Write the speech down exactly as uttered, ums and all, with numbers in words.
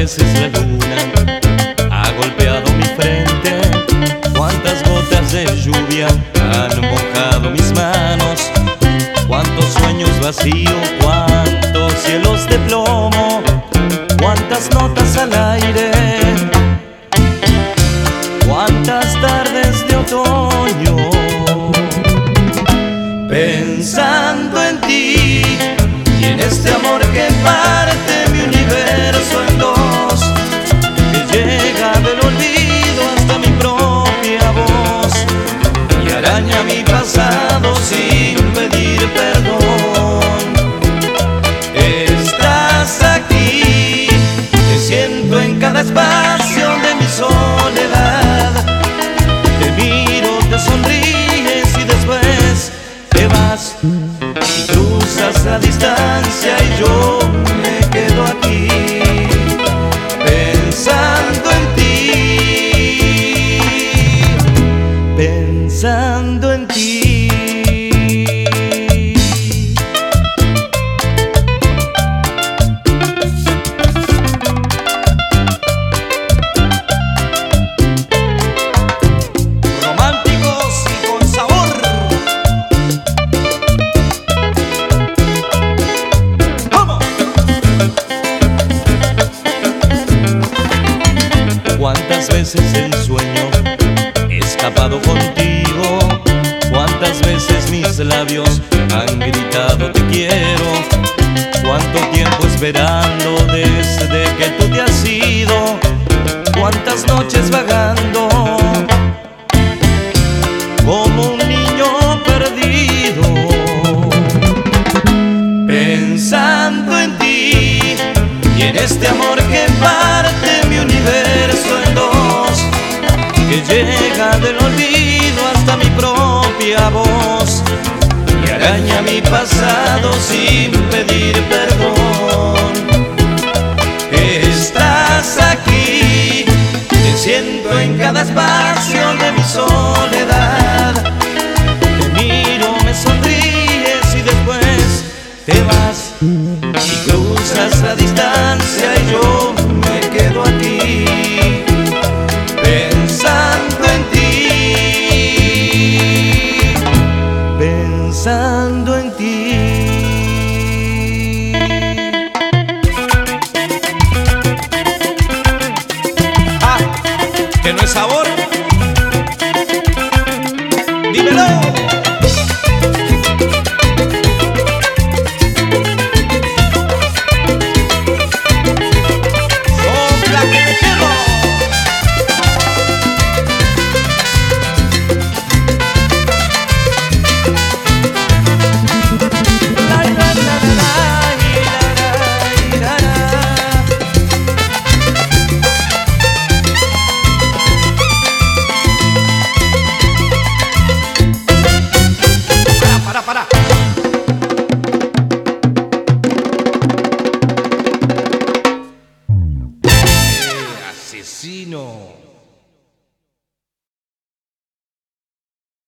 veces la luna ha golpeado mi frente, cuántas gotas de lluvia han mojado mis manos, cuántos sueños vacíos, cuántos cielos de plomo, cuántas notas al aire, cuántas tardes de otoño, pensando en ti y en este amor que parte mi universo en dos, que llega del olvido hasta mi propia voz y araña mi pasado sin pedir perdón. Estás aquí, te siento en cada espacio de mi soledad, te miro, te sonríes y después te vas y cruzas la distancia y yo me quedo aquí pensando en ti, pensando en ti. Románticos y con sabor. Cuántas veces en sueño he escapado contigo, cuántas veces mis labios han gritado te quiero, cuánto tiempo esperando desde que tú te has ido, cuántas noches vagando como un niño perdido, pensando en ti y en este amor que parte mi universo en dos, que llega del olvido hasta mi propia voz y araña mi pasado sin pedir perdón. Estás aquí, te siento en cada espacio de mi soledad,